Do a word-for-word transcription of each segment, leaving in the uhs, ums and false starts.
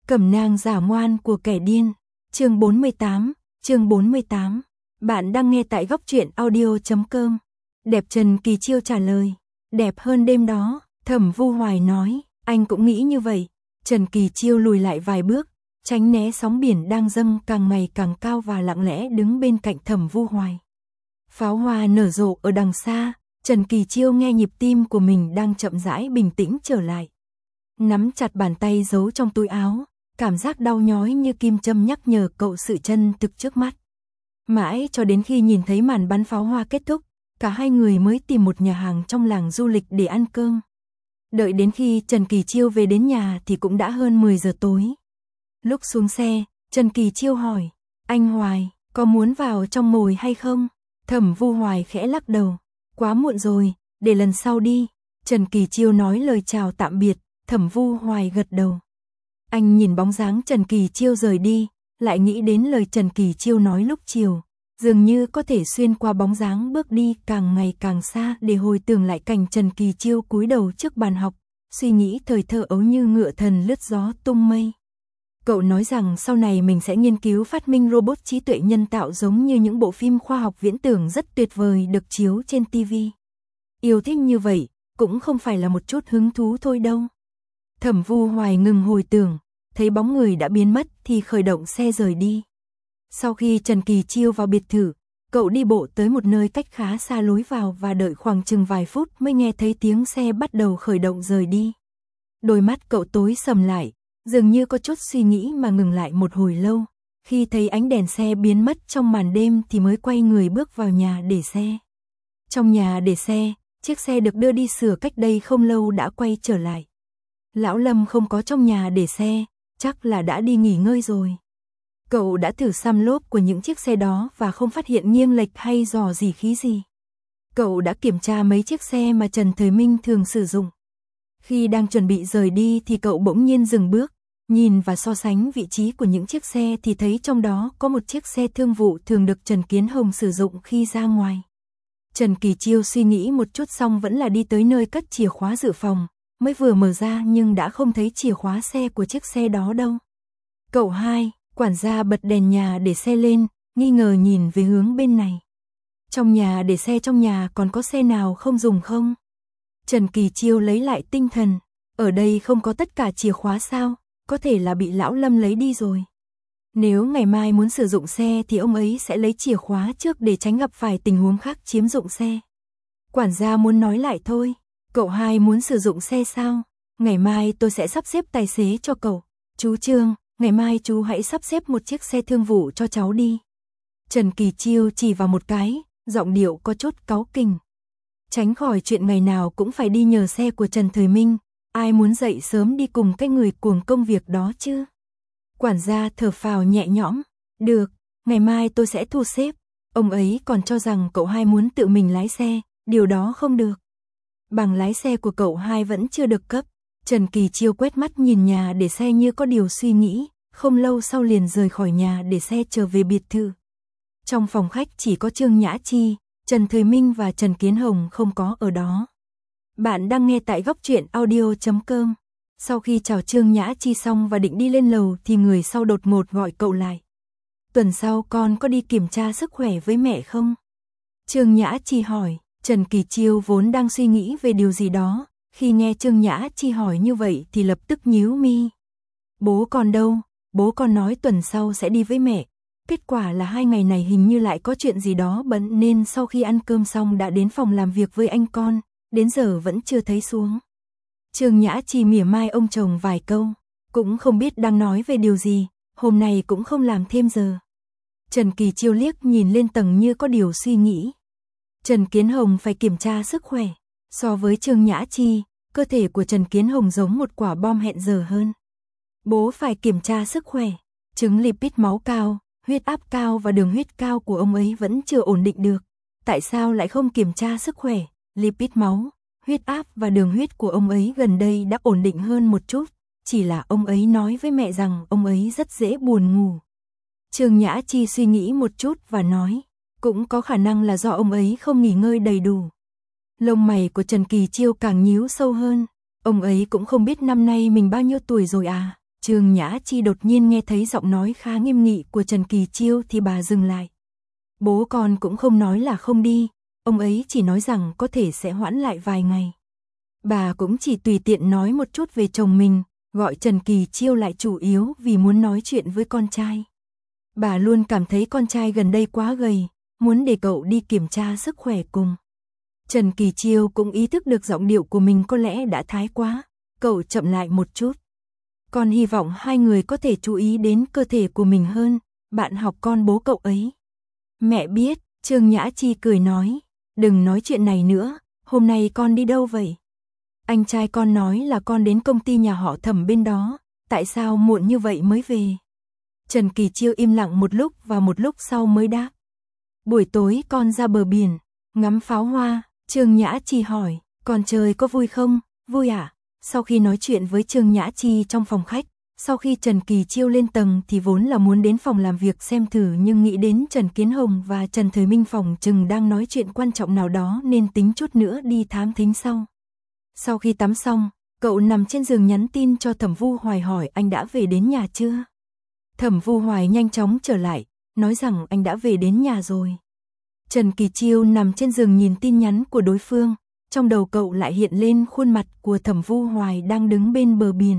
Cẩm nang giả ngoan của kẻ điên. Chương bốn mươi tám, chương bốn mươi tám. Bạn đang nghe tại góc truyện audio chấm com. Đẹp Trần Kỳ Chiêu trả lời. Đẹp hơn đêm đó, Thẩm Vu Hoài nói, anh cũng nghĩ như vậy. Trần Kỳ Chiêu lùi lại vài bước, tránh né sóng biển đang dâng càng ngày càng cao và lặng lẽ đứng bên cạnh Thẩm Vu Hoài. Pháo hoa nở rộ ở đằng xa, Trần Kỳ Chiêu nghe nhịp tim của mình đang chậm rãi bình tĩnh trở lại. Nắm chặt bàn tay giấu trong túi áo, cảm giác đau nhói như kim châm nhắc nhở cậu sự chân thực trước mắt. Mãi cho đến khi nhìn thấy màn bắn pháo hoa kết thúc, cả hai người mới tìm một nhà hàng trong làng du lịch để ăn cơm. Đợi đến khi Trần Kỳ Chiêu về đến nhà thì cũng đã hơn mười giờ tối. Lúc xuống xe, Trần Kỳ Chiêu hỏi, anh Hoài, có muốn vào trong ngồi hay không? Thẩm Vu Hoài khẽ lắc đầu, quá muộn rồi, để lần sau đi. Trần Kỳ Chiêu nói lời chào tạm biệt, Thẩm Vu Hoài gật đầu. Anh nhìn bóng dáng Trần Kỳ Chiêu rời đi, lại nghĩ đến lời Trần Kỳ Chiêu nói lúc chiều, dường như có thể xuyên qua bóng dáng bước đi càng ngày càng xa để hồi tưởng lại cảnh Trần Kỳ Chiêu cúi đầu trước bàn học, suy nghĩ thời thơ ấu như ngựa thần lướt gió tung mây. Cậu nói rằng sau này mình sẽ nghiên cứu phát minh robot trí tuệ nhân tạo giống như những bộ phim khoa học viễn tưởng rất tuyệt vời được chiếu trên ti vi. Yêu thích như vậy, cũng không phải là một chút hứng thú thôi đâu. Thẩm Vu Hoài ngừng hồi tưởng, thấy bóng người đã biến mất thì khởi động xe rời đi. Sau khi Trần Kỳ Chiêu vào biệt thự, cậu đi bộ tới một nơi cách khá xa lối vào và đợi khoảng chừng vài phút mới nghe thấy tiếng xe bắt đầu khởi động rời đi. Đôi mắt cậu tối sầm lại, dường như có chút suy nghĩ mà ngừng lại một hồi lâu. Khi thấy ánh đèn xe biến mất trong màn đêm thì mới quay người bước vào nhà để xe. Trong nhà để xe, chiếc xe được đưa đi sửa cách đây không lâu đã quay trở lại. Lão Lâm không có trong nhà để xe, chắc là đã đi nghỉ ngơi rồi. Cậu đã thử xăm lốp của những chiếc xe đó và không phát hiện nghiêng lệch hay rò rỉ khí gì. Cậu đã kiểm tra mấy chiếc xe mà Trần Thời Minh thường sử dụng. Khi đang chuẩn bị rời đi thì cậu bỗng nhiên dừng bước, nhìn và so sánh vị trí của những chiếc xe thì thấy trong đó có một chiếc xe thương vụ thường được Trần Kiến Hồng sử dụng khi ra ngoài. Trần Kỳ Chiêu suy nghĩ một chút xong vẫn là đi tới nơi cất chìa khóa dự phòng, mới vừa mở ra nhưng đã không thấy chìa khóa xe của chiếc xe đó đâu. Cậu hai, quản gia bật đèn nhà để xe lên, nghi ngờ nhìn về hướng bên này. Trong nhà để xe trong nhà còn có xe nào không dùng không? Trần Kỳ Chiêu lấy lại tinh thần, ở đây không có tất cả chìa khóa sao, có thể là bị Lão Lâm lấy đi rồi. Nếu ngày mai muốn sử dụng xe thì ông ấy sẽ lấy chìa khóa trước để tránh gặp phải tình huống khác chiếm dụng xe. Quản gia muốn nói lại thôi, cậu hai muốn sử dụng xe sao? Ngày mai tôi sẽ sắp xếp tài xế cho cậu. Chú Trương, ngày mai chú hãy sắp xếp một chiếc xe thương vụ cho cháu đi. Trần Kỳ Chiêu chỉ vào một cái, giọng điệu có chút cáu kỉnh. Tránh khỏi chuyện ngày nào cũng phải đi nhờ xe của Trần Thời Minh, ai muốn dậy sớm đi cùng cái người cuồng công việc đó chứ? Quản gia thở phào nhẹ nhõm, được, ngày mai tôi sẽ thu xếp. Ông ấy còn cho rằng cậu hai muốn tự mình lái xe, điều đó không được. Bằng lái xe của cậu hai vẫn chưa được cấp. Trần Kỳ Chiêu quét mắt nhìn nhà để xe như có điều suy nghĩ, không lâu sau liền rời khỏi nhà để xe trở về biệt thự. Trong phòng khách chỉ có Trương Nhã Chi, Trần Thời Minh và Trần Kiến Hồng không có ở đó. Bạn đang nghe tại góc truyện audio chấm com. Sau khi chào Trương Nhã Chi xong và định đi lên lầu thì người sau đột ngột gọi cậu lại. Tuần sau con có đi kiểm tra sức khỏe với mẹ không? Trương Nhã Chi hỏi. Trần Kỳ Chiêu vốn đang suy nghĩ về điều gì đó, khi nghe Trương Nhã Chi hỏi như vậy thì lập tức nhíu mi. Bố con đâu? Bố con nói tuần sau sẽ đi với mẹ. Kết quả là hai ngày này hình như lại có chuyện gì đó bận nên sau khi ăn cơm xong đã đến phòng làm việc với anh con, đến giờ vẫn chưa thấy xuống. Trương Nhã Chi mỉa mai ông chồng vài câu, cũng không biết đang nói về điều gì, hôm nay cũng không làm thêm giờ. Trần Kỳ Chiêu liếc nhìn lên tầng như có điều suy nghĩ. Trần Kiến Hồng phải kiểm tra sức khỏe. So với Trương Nhã Chi, cơ thể của Trần Kiến Hồng giống một quả bom hẹn giờ hơn. Bố phải kiểm tra sức khỏe. Chứng lipid máu cao, huyết áp cao và đường huyết cao của ông ấy vẫn chưa ổn định được. Tại sao lại không kiểm tra sức khỏe? Lipid máu, huyết áp và đường huyết của ông ấy gần đây đã ổn định hơn một chút. Chỉ là ông ấy nói với mẹ rằng ông ấy rất dễ buồn ngủ. Trương Nhã Chi suy nghĩ một chút và nói, cũng có khả năng là do ông ấy không nghỉ ngơi đầy đủ. Lông mày của Trần Kỳ Chiêu càng nhíu sâu hơn. Ông ấy cũng không biết năm nay mình bao nhiêu tuổi rồi à? Trương Nhã Chi đột nhiên nghe thấy giọng nói khá nghiêm nghị của Trần Kỳ Chiêu thì bà dừng lại. Bố con cũng không nói là không đi, ông ấy chỉ nói rằng có thể sẽ hoãn lại vài ngày. Bà cũng chỉ tùy tiện nói một chút về chồng mình, gọi Trần Kỳ Chiêu lại chủ yếu vì muốn nói chuyện với con trai. Bà luôn cảm thấy con trai gần đây quá gầy, muốn để cậu đi kiểm tra sức khỏe cùng. Trần Kỳ Chiêu cũng ý thức được giọng điệu của mình có lẽ đã thái quá, cậu chậm lại một chút. Con hy vọng hai người có thể chú ý đến cơ thể của mình hơn, bạn học con bố cậu ấy. Mẹ biết, Trương Nhã Chi cười nói, đừng nói chuyện này nữa, hôm nay con đi đâu vậy? Anh trai con nói là con đến công ty nhà họ Thẩm bên đó, tại sao muộn như vậy mới về? Trần Kỳ Chiêu im lặng một lúc và một lúc sau mới đáp. Buổi tối con ra bờ biển, ngắm pháo hoa, Trương Nhã Chi hỏi, con chơi có vui không? Vui ạ. À? Sau khi nói chuyện với Trương Nhã Chi trong phòng khách, sau khi Trần Kỳ Chiêu lên tầng thì vốn là muốn đến phòng làm việc xem thử nhưng nghĩ đến Trần Kiến Hồng và Trần Thời Minh phòng chừng đang nói chuyện quan trọng nào đó nên tính chút nữa đi thám thính sau. Sau khi tắm xong, cậu nằm trên giường nhắn tin cho Thẩm Vu Hoài hỏi anh đã về đến nhà chưa. Thẩm Vu Hoài nhanh chóng trở lại, nói rằng anh đã về đến nhà rồi. Trần Kỳ Chiêu nằm trên giường nhìn tin nhắn của đối phương, trong đầu cậu lại hiện lên khuôn mặt của Thẩm Vu Hoài đang đứng bên bờ biển.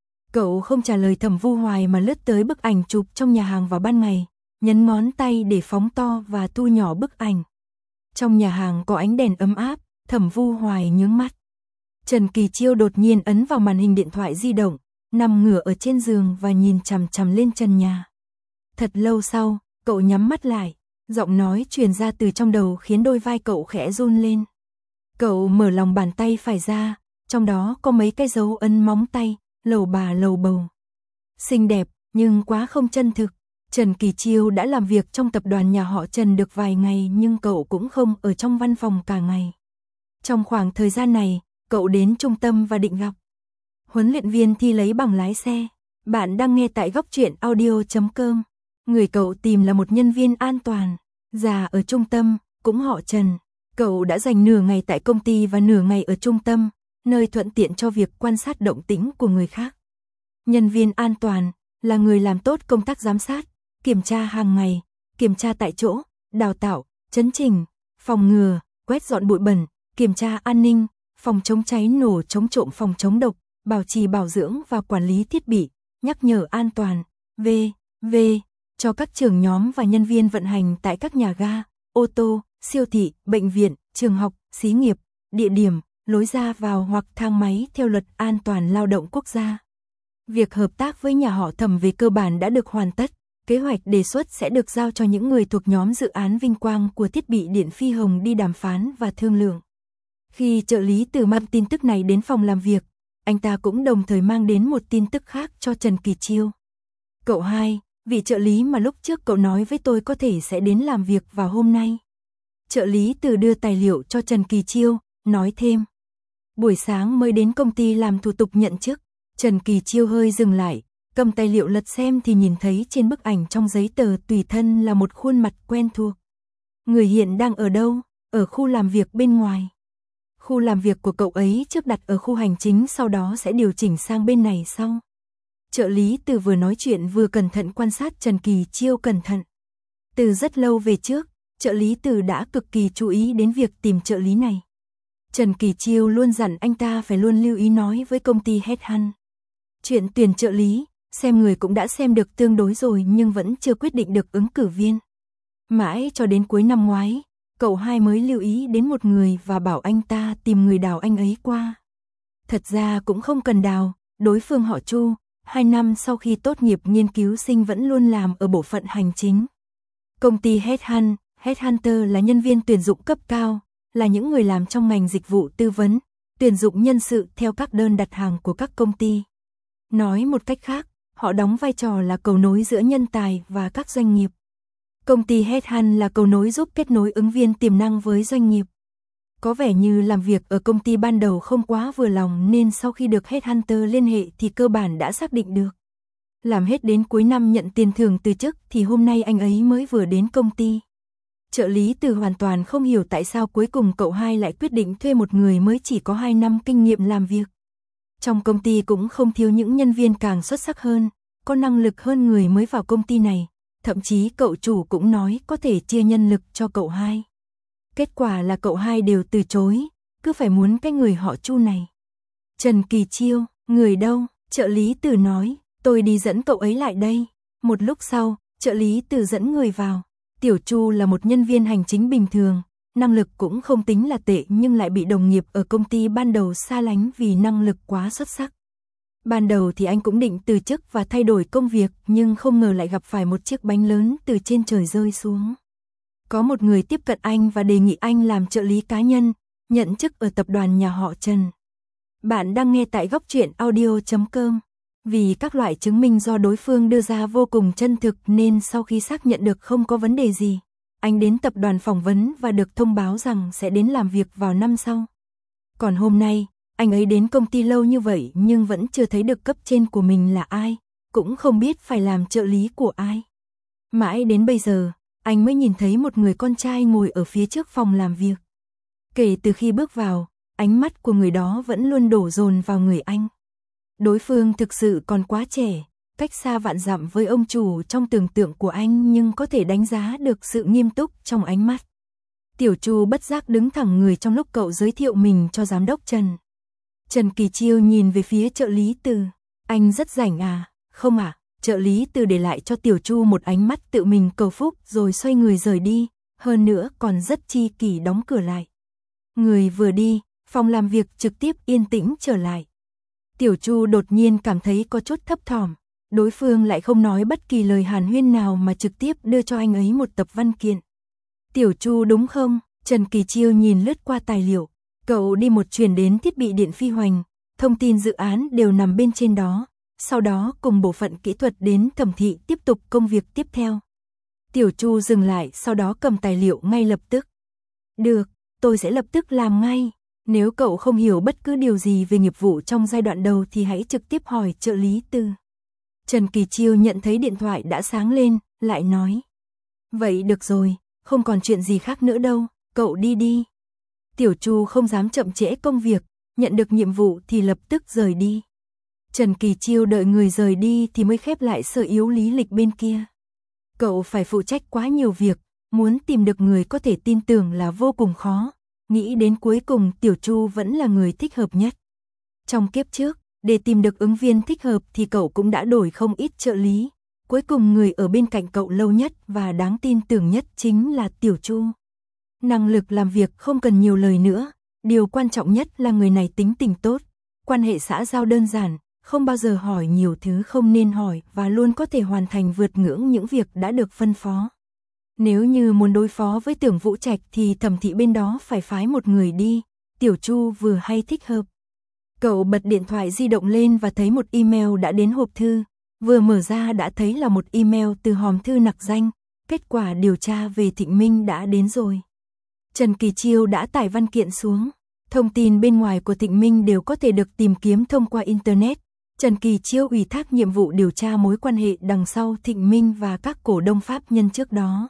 Cậu không trả lời Thẩm Vu Hoài mà lướt tới bức ảnh chụp trong nhà hàng vào ban ngày, nhấn ngón tay để phóng to và thu nhỏ bức ảnh. Trong nhà hàng có ánh đèn ấm áp, Thẩm Vu Hoài nhướng mắt. Trần Kỳ Chiêu đột nhiên ấn vào màn hình điện thoại di động, nằm ngửa ở trên giường và nhìn chằm chằm lên trần nhà. Thật lâu sau, cậu nhắm mắt lại, giọng nói truyền ra từ trong đầu khiến đôi vai cậu khẽ run lên. Cậu mở lòng bàn tay phải ra, trong đó có mấy cái dấu ấn móng tay, lầu bà lầu bầu. Xinh đẹp, nhưng quá không chân thực. Trần Kỳ Chiêu đã làm việc trong tập đoàn nhà họ Trần được vài ngày nhưng cậu cũng không ở trong văn phòng cả ngày. Trong khoảng thời gian này, cậu đến trung tâm và định gặp huấn luyện viên thi lấy bằng lái xe. Bạn đang nghe tại góc truyện audio chấm com. Người cậu tìm là một nhân viên an toàn, già ở trung tâm, cũng họ Trần. Cậu đã dành nửa ngày tại công ty và nửa ngày ở trung tâm, nơi thuận tiện cho việc quan sát động tĩnh của người khác. Nhân viên an toàn là người làm tốt công tác giám sát, kiểm tra hàng ngày, kiểm tra tại chỗ, đào tạo, chấn chỉnh, phòng ngừa, quét dọn bụi bẩn, kiểm tra an ninh, phòng chống cháy nổ, chống trộm, phòng chống độc, bảo trì bảo dưỡng và quản lý thiết bị, nhắc nhở an toàn, vân vân cho các trưởng nhóm và nhân viên vận hành tại các nhà ga, ô tô, siêu thị, bệnh viện, trường học, xí nghiệp, địa điểm, lối ra vào hoặc thang máy theo luật an toàn lao động quốc gia. Việc hợp tác với nhà họ Thẩm về cơ bản đã được hoàn tất, kế hoạch đề xuất sẽ được giao cho những người thuộc nhóm dự án vinh quang của thiết bị điện phi hồng đi đàm phán và thương lượng. Khi trợ lý Từ mang tin tức này đến phòng làm việc, anh ta cũng đồng thời mang đến một tin tức khác cho Trần Kỳ Chiêu. Cậu hai, vị trợ lý mà lúc trước cậu nói với tôi có thể sẽ đến làm việc vào hôm nay. Trợ lý Từ đưa tài liệu cho Trần Kỳ Chiêu, nói thêm. Buổi sáng mới đến công ty làm thủ tục nhận chức, Trần Kỳ Chiêu hơi dừng lại, cầm tài liệu lật xem thì nhìn thấy trên bức ảnh trong giấy tờ tùy thân là một khuôn mặt quen thuộc. Người hiện đang ở đâu? Ở khu làm việc bên ngoài. Khu làm việc của cậu ấy trước đặt ở khu hành chính, sau đó sẽ điều chỉnh sang bên này sau. Trợ lý Từ vừa nói chuyện vừa cẩn thận quan sát Trần Kỳ Chiêu cẩn thận. Từ rất lâu về trước, trợ lý Từ đã cực kỳ chú ý đến việc tìm trợ lý này. Trần Kỳ Chiêu luôn dặn anh ta phải luôn lưu ý nói với công ty Headhunt. Chuyện tuyển trợ lý, xem người cũng đã xem được tương đối rồi nhưng vẫn chưa quyết định được ứng cử viên. Mãi cho đến cuối năm ngoái, cậu hai mới lưu ý đến một người và bảo anh ta tìm người đào anh ấy qua. Thật ra cũng không cần đào, đối phương họ Chu, hai năm sau khi tốt nghiệp nghiên cứu sinh vẫn luôn làm ở bộ phận hành chính. Công ty Headhunt, Headhunter là nhân viên tuyển dụng cấp cao, là những người làm trong ngành dịch vụ tư vấn, tuyển dụng nhân sự theo các đơn đặt hàng của các công ty. Nói một cách khác, họ đóng vai trò là cầu nối giữa nhân tài và các doanh nghiệp. Công ty Headhunt là cầu nối giúp kết nối ứng viên tiềm năng với doanh nghiệp. Có vẻ như làm việc ở công ty ban đầu không quá vừa lòng nên sau khi được Headhunter liên hệ thì cơ bản đã xác định được. Làm hết đến cuối năm nhận tiền thưởng từ chức thì hôm nay anh ấy mới vừa đến công ty. Trợ lý Từ hoàn toàn không hiểu tại sao cuối cùng cậu hai lại quyết định thuê một người mới chỉ có hai năm kinh nghiệm làm việc. Trong công ty cũng không thiếu những nhân viên càng xuất sắc hơn, có năng lực hơn người mới vào công ty này, thậm chí cậu chủ cũng nói có thể chia nhân lực cho cậu hai. Kết quả là cậu hai đều từ chối, cứ phải muốn cái người họ Chu này. Trần Kỳ Chiêu, người đâu? Trợ lý Từ nói, tôi đi dẫn cậu ấy lại đây. Một lúc sau, trợ lý Từ dẫn người vào. Tiểu Chu là một nhân viên hành chính bình thường, năng lực cũng không tính là tệ nhưng lại bị đồng nghiệp ở công ty ban đầu xa lánh vì năng lực quá xuất sắc. Ban đầu thì anh cũng định từ chức và thay đổi công việc nhưng không ngờ lại gặp phải một chiếc bánh lớn từ trên trời rơi xuống. Có một người tiếp cận anh và đề nghị anh làm trợ lý cá nhân, nhận chức ở tập đoàn nhà họ Trần. Bạn đang nghe tại góc truyện audio chấm com. Vì các loại chứng minh do đối phương đưa ra vô cùng chân thực nên sau khi xác nhận được không có vấn đề gì, anh đến tập đoàn phỏng vấn và được thông báo rằng sẽ đến làm việc vào năm sau. Còn hôm nay, anh ấy đến công ty lâu như vậy nhưng vẫn chưa thấy được cấp trên của mình là ai, cũng không biết phải làm trợ lý của ai. Mãi đến bây giờ, anh mới nhìn thấy một người con trai ngồi ở phía trước phòng làm việc. Kể từ khi bước vào, ánh mắt của người đó vẫn luôn đổ dồn vào người anh. Đối phương thực sự còn quá trẻ, cách xa vạn dặm với ông chủ trong tưởng tượng của anh nhưng có thể đánh giá được sự nghiêm túc trong ánh mắt. Tiểu Chu bất giác đứng thẳng người trong lúc cậu giới thiệu mình cho giám đốc Trần. Trần Kỳ Chiêu nhìn về phía trợ lý Từ. Anh rất rảnh à? Không à? Trợ lý Từ để lại cho Tiểu Chu một ánh mắt tự mình cầu phúc rồi xoay người rời đi, hơn nữa còn rất chi kỷ đóng cửa lại. Người vừa đi, phòng làm việc trực tiếp yên tĩnh trở lại. Tiểu Chu đột nhiên cảm thấy có chút thấp thỏm, đối phương lại không nói bất kỳ lời hàn huyên nào mà trực tiếp đưa cho anh ấy một tập văn kiện. Tiểu Chu đúng không? Trần Kỳ Chiêu nhìn lướt qua tài liệu, cậu đi một chuyển đến thiết bị điện phi hoành, thông tin dự án đều nằm bên trên đó, sau đó cùng bộ phận kỹ thuật đến thẩm thị tiếp tục công việc tiếp theo. Tiểu Chu dừng lại sau đó cầm tài liệu ngay lập tức. Được, tôi sẽ lập tức làm ngay. Nếu cậu không hiểu bất cứ điều gì về nghiệp vụ trong giai đoạn đầu thì hãy trực tiếp hỏi trợ lý Từ. Trần Kỳ Chiêu nhận thấy điện thoại đã sáng lên, lại nói. Vậy được rồi, không còn chuyện gì khác nữa đâu, cậu đi đi. Tiểu Chu không dám chậm trễ công việc, nhận được nhiệm vụ thì lập tức rời đi. Trần Kỳ Chiêu đợi người rời đi thì mới khép lại sở yếu lý lịch bên kia. Cậu phải phụ trách quá nhiều việc, muốn tìm được người có thể tin tưởng là vô cùng khó. Nghĩ đến cuối cùng Tiểu Chu vẫn là người thích hợp nhất. Trong kiếp trước, để tìm được ứng viên thích hợp thì cậu cũng đã đổi không ít trợ lý. Cuối cùng người ở bên cạnh cậu lâu nhất và đáng tin tưởng nhất chính là Tiểu Chu. Năng lực làm việc không cần nhiều lời nữa, điều quan trọng nhất là người này tính tình tốt, quan hệ xã giao đơn giản, không bao giờ hỏi nhiều thứ không nên hỏi và luôn có thể hoàn thành vượt ngưỡng những việc đã được phân phó. Nếu như muốn đối phó với Tưởng Vũ Trạch thì thẩm thị bên đó phải phái một người đi, Tiểu Chu vừa hay thích hợp. Cậu bật điện thoại di động lên và thấy một email đã đến hộp thư, vừa mở ra đã thấy là một email từ hòm thư nặc danh, kết quả điều tra về Thịnh Minh đã đến rồi. Trần Kỳ Chiêu đã tải văn kiện xuống, thông tin bên ngoài của Thịnh Minh đều có thể được tìm kiếm thông qua Internet. Trần Kỳ Chiêu ủy thác nhiệm vụ điều tra mối quan hệ đằng sau Thịnh Minh và các cổ đông pháp nhân trước đó.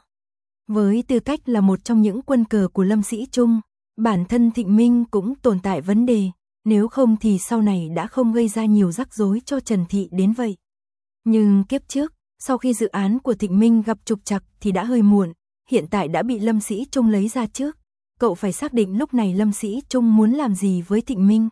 Với tư cách là một trong những quân cờ của Lâm Sĩ Trung, bản thân Thịnh Minh cũng tồn tại vấn đề, nếu không thì sau này đã không gây ra nhiều rắc rối cho Trần Thị đến vậy. Nhưng kiếp trước, sau khi dự án của Thịnh Minh gặp trục trặc thì đã hơi muộn, hiện tại đã bị Lâm Sĩ Trung lấy ra trước. Cậu phải xác định lúc này Lâm Sĩ Trung muốn làm gì với Thịnh Minh.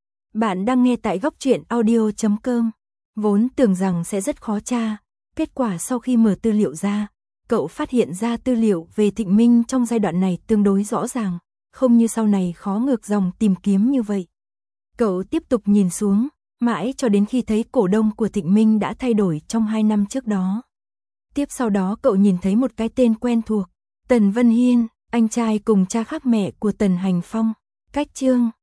Bạn đang nghe tại góc truyện audio chấm com. Vốn tưởng rằng sẽ rất khó tra, kết quả sau khi mở tư liệu ra, cậu phát hiện ra tư liệu về Thịnh Minh trong giai đoạn này tương đối rõ ràng, không như sau này khó ngược dòng tìm kiếm như vậy. Cậu tiếp tục nhìn xuống, mãi cho đến khi thấy cổ đông của Thịnh Minh đã thay đổi trong hai năm trước đó. Tiếp sau đó cậu nhìn thấy một cái tên quen thuộc, Tần Vân Hiên, anh trai cùng cha khác mẹ của Tần Hành Phong. Cách chương